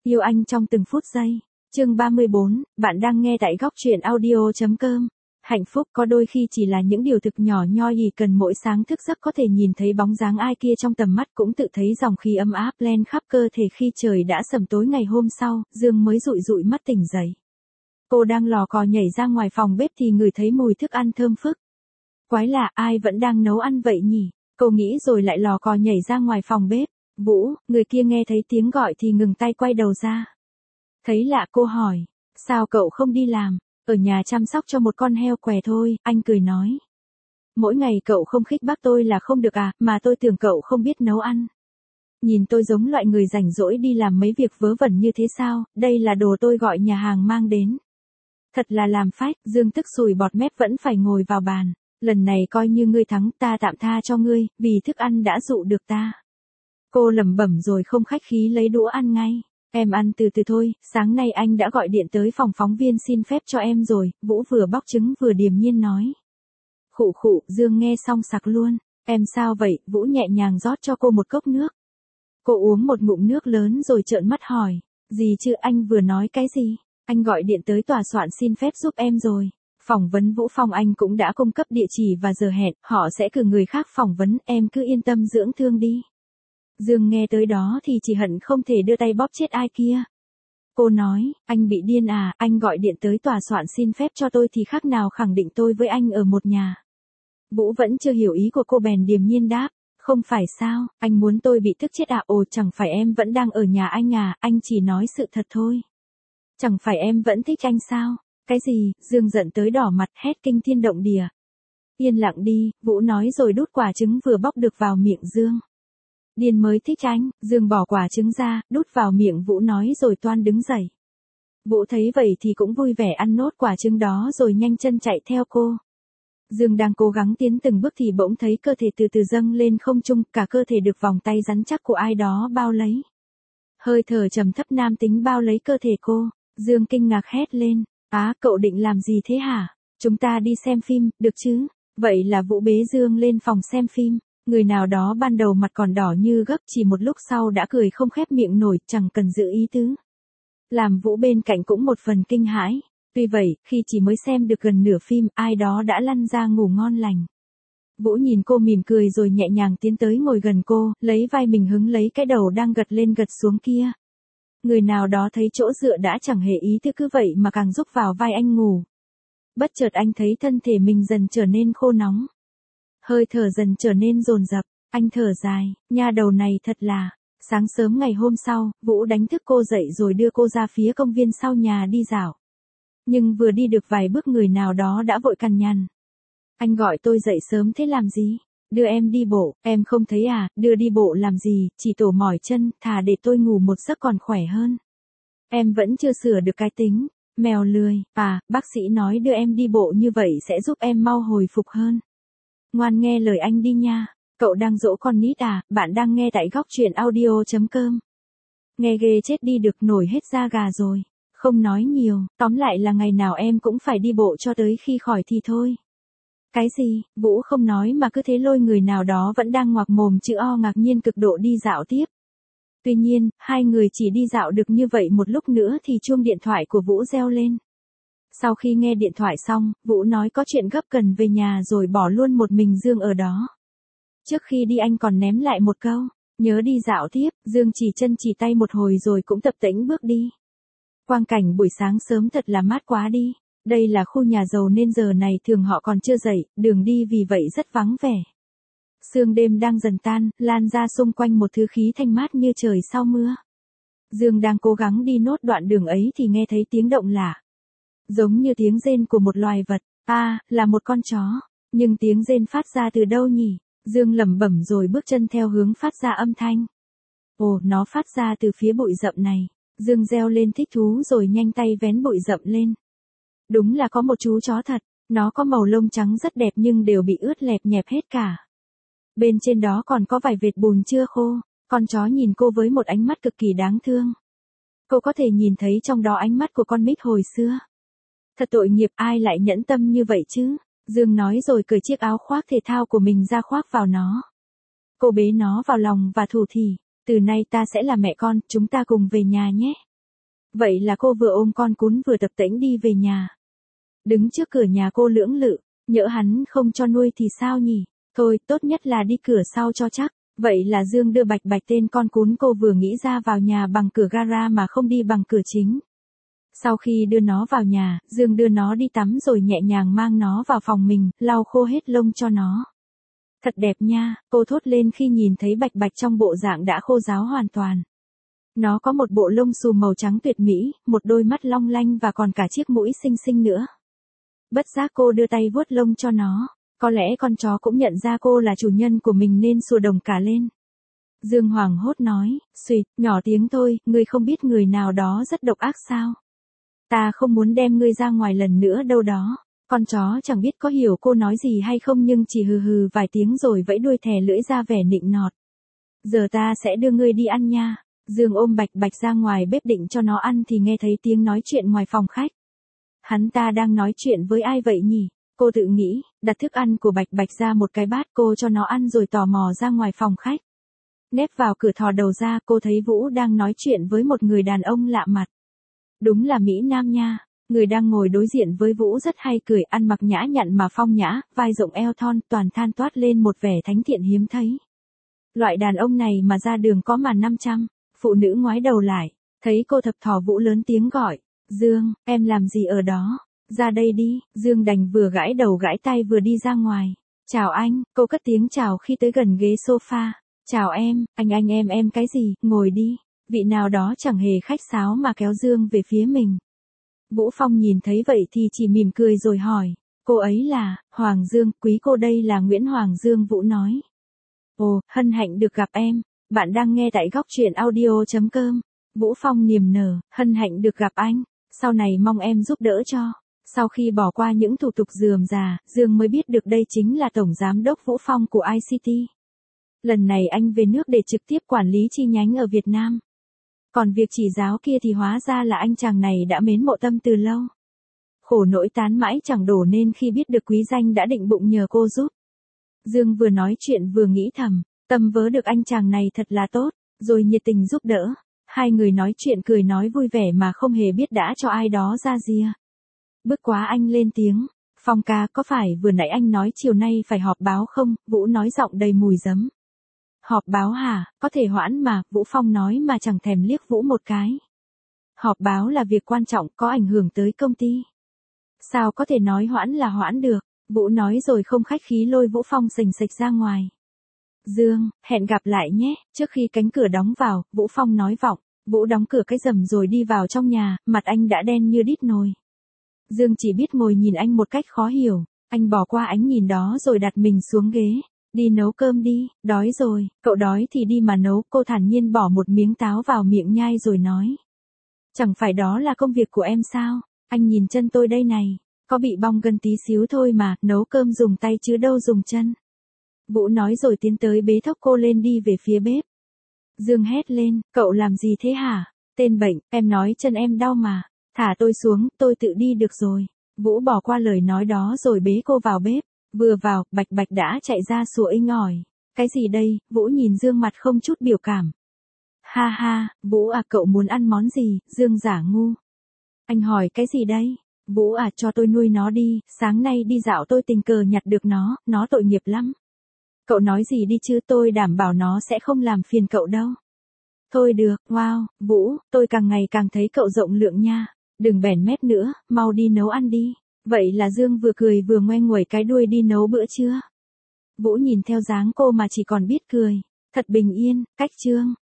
Yêu anh trong từng phút giây. Chương 34, bạn đang nghe tại góc truyện audio.com. Hạnh phúc có đôi khi chỉ là những điều thực nhỏ nhoi, cần mỗi sáng thức giấc có thể nhìn thấy bóng dáng ai kia trong tầm mắt, cũng tự thấy dòng khí ấm áp len khắp cơ thể. Khi trời đã sẩm tối ngày hôm sau, Dương mới dụi dụi mắt tỉnh dậy. Cô đang lò cò nhảy ra ngoài phòng bếp thì ngửi thấy mùi thức ăn thơm phức. Quái lạ, ai vẫn đang nấu ăn vậy nhỉ? Cô nghĩ rồi lại lò cò nhảy ra ngoài phòng bếp. Vũ, người kia nghe thấy tiếng gọi thì ngừng tay quay đầu ra. Thấy lạ cô hỏi, sao cậu không đi làm? Ở nhà chăm sóc cho một con heo què thôi, anh cười nói. Mỗi ngày cậu không khích bác tôi là không được à, mà tôi tưởng cậu không biết nấu ăn. Nhìn tôi giống loại người rảnh rỗi đi làm mấy việc vớ vẩn như thế sao, đây là đồ tôi gọi nhà hàng mang đến. Thật là làm phách, Dương tức sùi bọt mép vẫn phải ngồi vào bàn. Lần này coi như ngươi thắng, ta tạm tha cho ngươi, vì thức ăn đã dụ được ta. Cô lẩm bẩm rồi không khách khí lấy đũa ăn ngay. Em ăn từ từ thôi, sáng nay anh đã gọi điện tới phòng phóng viên xin phép cho em rồi, Vũ vừa bóc trứng vừa điềm nhiên nói. Khụ khụ, Dương nghe xong sặc luôn. Em sao vậy? Vũ nhẹ nhàng rót cho cô một cốc nước. Cô uống một ngụm nước lớn rồi trợn mắt hỏi. Gì chứ, anh vừa nói cái gì? Anh gọi điện tới tòa soạn xin phép giúp em rồi. Phỏng vấn Vũ Phong anh cũng đã cung cấp địa chỉ và giờ hẹn, họ sẽ cử người khác phỏng vấn, em cứ yên tâm dưỡng thương đi. Dương nghe tới đó thì chỉ hận không thể đưa tay bóp chết ai kia. Cô nói, anh bị điên à, anh gọi điện tới tòa soạn xin phép cho tôi thì khác nào khẳng định tôi với anh ở một nhà. Vũ vẫn chưa hiểu ý của cô bèn điềm nhiên đáp, không phải sao, anh muốn tôi bị tức chết à? Ồ, chẳng phải em vẫn đang ở nhà anh à, anh chỉ nói sự thật thôi. Chẳng phải em vẫn thích anh sao? Cái gì? Dương giận tới đỏ mặt hét kinh thiên động địa. Yên lặng đi, Vũ nói rồi đút quả trứng vừa bóc được vào miệng Dương. Điên mới thích anh, Dương bỏ quả trứng ra, đút vào miệng Vũ nói rồi toan đứng dậy. Vũ thấy vậy thì cũng vui vẻ ăn nốt quả trứng đó rồi nhanh chân chạy theo cô. Dương đang cố gắng tiến từng bước thì bỗng thấy cơ thể từ từ dâng lên không trung, cả cơ thể được vòng tay rắn chắc của ai đó bao lấy. Hơi thở trầm thấp nam tính bao lấy cơ thể cô, Dương kinh ngạc hét lên, á, cậu định làm gì thế hả? Chúng ta đi xem phim, được chứ? Vậy là Vũ bế Dương lên phòng xem phim. Người nào đó ban đầu mặt còn đỏ như gấc, chỉ một lúc sau đã cười không khép miệng nổi, chẳng cần giữ ý tứ. Làm Vũ bên cạnh cũng một phần kinh hãi. Tuy vậy, khi chỉ mới xem được gần nửa phim, ai đó đã lăn ra ngủ ngon lành. Vũ nhìn cô mỉm cười rồi nhẹ nhàng tiến tới ngồi gần cô, lấy vai mình hứng lấy cái đầu đang gật lên gật xuống kia. Người nào đó thấy chỗ dựa đã chẳng hề ý thức cứ vậy mà càng rúc vào vai anh ngủ. Bất chợt anh thấy thân thể mình dần trở nên khô nóng. Hơi thở dần trở nên dồn dập, anh thở dài, nha đầu này thật là. Sáng sớm ngày hôm sau, Vũ đánh thức cô dậy rồi đưa cô ra phía công viên sau nhà đi dạo. Nhưng vừa đi được vài bước người nào đó đã vội cằn nhằn. Anh gọi tôi dậy sớm thế làm gì? Đưa em đi bộ, em không thấy à, đưa đi bộ làm gì, chỉ tổ mỏi chân, thà để tôi ngủ một giấc còn khỏe hơn. Em vẫn chưa sửa được cái tính, mèo lười, à, bác sĩ nói đưa em đi bộ như vậy sẽ giúp em mau hồi phục hơn. Ngoan nghe lời anh đi nha, cậu đang dỗ con nít à, bạn đang nghe tại góc truyện audio.com. Nghe ghê chết đi được, nổi hết da gà rồi, không nói nhiều, tóm lại là ngày nào em cũng phải đi bộ cho tới khi khỏi thì thôi. Cái gì? Vũ không nói mà cứ thế lôi người nào đó vẫn đang ngoạc mồm chữ O ngạc nhiên cực độ đi dạo tiếp. Tuy nhiên, hai người chỉ đi dạo được như vậy một lúc nữa thì chuông điện thoại của Vũ reo lên. Sau khi nghe điện thoại xong, Vũ nói có chuyện gấp cần về nhà rồi bỏ luôn một mình Dương ở đó. Trước khi đi anh còn ném lại một câu, nhớ đi dạo tiếp. Dương chỉ chân chỉ tay một hồi rồi cũng tập tễnh bước đi. Quang cảnh buổi sáng sớm thật là mát quá đi. Đây là khu nhà giàu nên giờ này thường họ còn chưa dậy, đường đi vì vậy rất vắng vẻ. Sương đêm đang dần tan, lan ra xung quanh một thứ khí thanh mát như trời sau mưa. Dương đang cố gắng đi nốt đoạn đường ấy thì nghe thấy tiếng động lạ. Giống như tiếng rên của một loài vật, là một con chó. Nhưng tiếng rên phát ra từ đâu nhỉ? Dương lẩm bẩm rồi bước chân theo hướng phát ra âm thanh. Ồ, nó phát ra từ phía bụi rậm này. Dương reo lên thích thú rồi nhanh tay vén bụi rậm lên. Đúng là có một chú chó thật, nó có màu lông trắng rất đẹp nhưng đều bị ướt lẹp nhẹp hết cả. Bên trên đó còn có vài vệt bùn chưa khô, con chó nhìn cô với một ánh mắt cực kỳ đáng thương. Cô có thể nhìn thấy trong đó ánh mắt của con Mick hồi xưa. Thật tội nghiệp, ai lại nhẫn tâm như vậy chứ? Dương nói rồi cởi chiếc áo khoác thể thao của mình ra khoác vào nó. Cô bế nó vào lòng và thủ thỉ, từ nay ta sẽ là mẹ con, chúng ta cùng về nhà nhé. Vậy là cô vừa ôm con cún vừa tập tễnh đi về nhà. Đứng trước cửa nhà cô lưỡng lự, nhỡ hắn không cho nuôi thì sao nhỉ? Thôi, tốt nhất là đi cửa sau cho chắc. Vậy là Dương đưa Bạch Bạch tên con cún cô vừa nghĩ ra vào nhà bằng cửa gara mà không đi bằng cửa chính. Sau khi đưa nó vào nhà, Dương đưa nó đi tắm rồi nhẹ nhàng mang nó vào phòng mình, lau khô hết lông cho nó. Thật đẹp nha, cô thốt lên khi nhìn thấy Bạch Bạch trong bộ dạng đã khô ráo hoàn toàn. Nó có một bộ lông xù màu trắng tuyệt mỹ, một đôi mắt long lanh và còn cả chiếc mũi xinh xinh nữa. Bất giác cô đưa tay vuốt lông cho nó. Có lẽ con chó cũng nhận ra cô là chủ nhân của mình nên sủa đồng cả lên. Dương hoảng hốt nói, "Xuyệt, nhỏ tiếng thôi, ngươi không biết người nào đó rất độc ác sao? Ta không muốn đem ngươi ra ngoài lần nữa đâu đó." Con chó chẳng biết có hiểu cô nói gì hay không nhưng chỉ hừ hừ vài tiếng rồi vẫy đuôi thè lưỡi ra vẻ nịnh nọt. "Giờ ta sẽ đưa ngươi đi ăn nha." Dương ôm Bạch Bạch ra ngoài bếp định cho nó ăn thì nghe thấy tiếng nói chuyện ngoài phòng khách. Hắn ta đang nói chuyện với ai vậy nhỉ? Cô tự nghĩ, đặt thức ăn của Bạch Bạch ra một cái bát cô cho nó ăn rồi tò mò ra ngoài phòng khách. Nép vào cửa thò đầu ra cô thấy Vũ đang nói chuyện với một người đàn ông lạ mặt. Đúng là Mỹ Nam nha, người đang ngồi đối diện với Vũ rất hay cười, ăn mặc nhã nhặn mà phong nhã, vai rộng eo thon, toàn than toát lên một vẻ thánh thiện hiếm thấy. Loại đàn ông này mà ra đường có mà 500, phụ nữ ngoái đầu lại, thấy cô thập thò Vũ lớn tiếng gọi, "Dương, em làm gì ở đó? Ra đây đi." Dương đành vừa gãi đầu gãi tay vừa đi ra ngoài. "Chào anh," cô cất tiếng chào khi tới gần ghế sofa. "Chào em, anh em cái gì, ngồi đi." Vị nào đó chẳng hề khách sáo mà kéo Dương về phía mình. Vũ Phong nhìn thấy vậy thì chỉ mỉm cười rồi hỏi, "Cô ấy là, Hoàng Dương, quý cô đây là Nguyễn Hoàng Dương." Vũ nói. "Ồ, hân hạnh được gặp em, bạn đang nghe tại góc truyện audio.com. Vũ Phong niềm nở, "Hân hạnh được gặp anh, sau này mong em giúp đỡ cho." Sau khi bỏ qua những thủ tục rườm rà, Dương mới biết được đây chính là Tổng Giám đốc Vũ Phong của ICT. Lần này anh về nước để trực tiếp quản lý chi nhánh ở Việt Nam. Còn việc chỉ giáo kia thì hóa ra là anh chàng này đã mến mộ Tâm từ lâu. Khổ nỗi tán mãi chẳng đổ nên khi biết được quý danh đã định bụng nhờ cô giúp. Dương vừa nói chuyện vừa nghĩ thầm, Tâm vớ được anh chàng này thật là tốt, rồi nhiệt tình giúp đỡ. Hai người nói chuyện cười nói vui vẻ mà không hề biết đã cho ai đó ra rìa. Bước quá anh lên tiếng, "Phong ca, có phải vừa nãy anh nói chiều nay phải họp báo không?" Vũ nói giọng đầy mùi giấm. "Họp báo hả, có thể hoãn mà." Vũ Phong nói mà chẳng thèm liếc Vũ một cái. "Họp báo là việc quan trọng, có ảnh hưởng tới công ty. Sao có thể nói hoãn là hoãn được?" Vũ nói rồi không khách khí lôi Vũ Phong xềnh xệch ra ngoài. "Dương, hẹn gặp lại nhé." Trước khi cánh cửa đóng vào, Vũ Phong nói vọng. Vũ đóng cửa cái rầm rồi đi vào trong nhà, mặt anh đã đen như đít nồi. Dương chỉ biết ngồi nhìn anh một cách khó hiểu, anh bỏ qua ánh nhìn đó rồi đặt mình xuống ghế. "Đi nấu cơm đi, đói rồi." "Cậu đói thì đi mà nấu." Cô thản nhiên bỏ một miếng táo vào miệng nhai rồi nói. "Chẳng phải đó là công việc của em sao? Anh nhìn chân tôi đây này, có bị bong gân tí xíu thôi mà, nấu cơm dùng tay chứ đâu dùng chân." Vũ nói rồi tiến tới bế thốc cô lên đi về phía bếp. Dương hét lên, "Cậu làm gì thế hả? Tên bệnh, em nói chân em đau mà. Thả tôi xuống, tôi tự đi được rồi." Vũ bỏ qua lời nói đó rồi bế cô vào bếp. Vừa vào, Bạch Bạch đã chạy ra sủa inh ỏi. "Cái gì đây?" Vũ nhìn Dương mặt không chút biểu cảm. "Ha ha, Vũ à, cậu muốn ăn món gì?" Dương giả ngu. "Anh hỏi cái gì đây?" "Vũ à, cho tôi nuôi nó đi, sáng nay đi dạo tôi tình cờ nhặt được nó tội nghiệp lắm." "Cậu nói gì đi chứ, tôi đảm bảo nó sẽ không làm phiền cậu đâu." "Thôi được, wow, Vũ, tôi càng ngày càng thấy cậu rộng lượng nha. Đừng bẻn mép nữa, mau đi nấu ăn đi." Vậy là Dương vừa cười vừa ngoe nguẩy cái đuôi đi nấu bữa trưa. Vũ nhìn theo dáng cô mà chỉ còn biết cười. Thật bình yên, cách chương.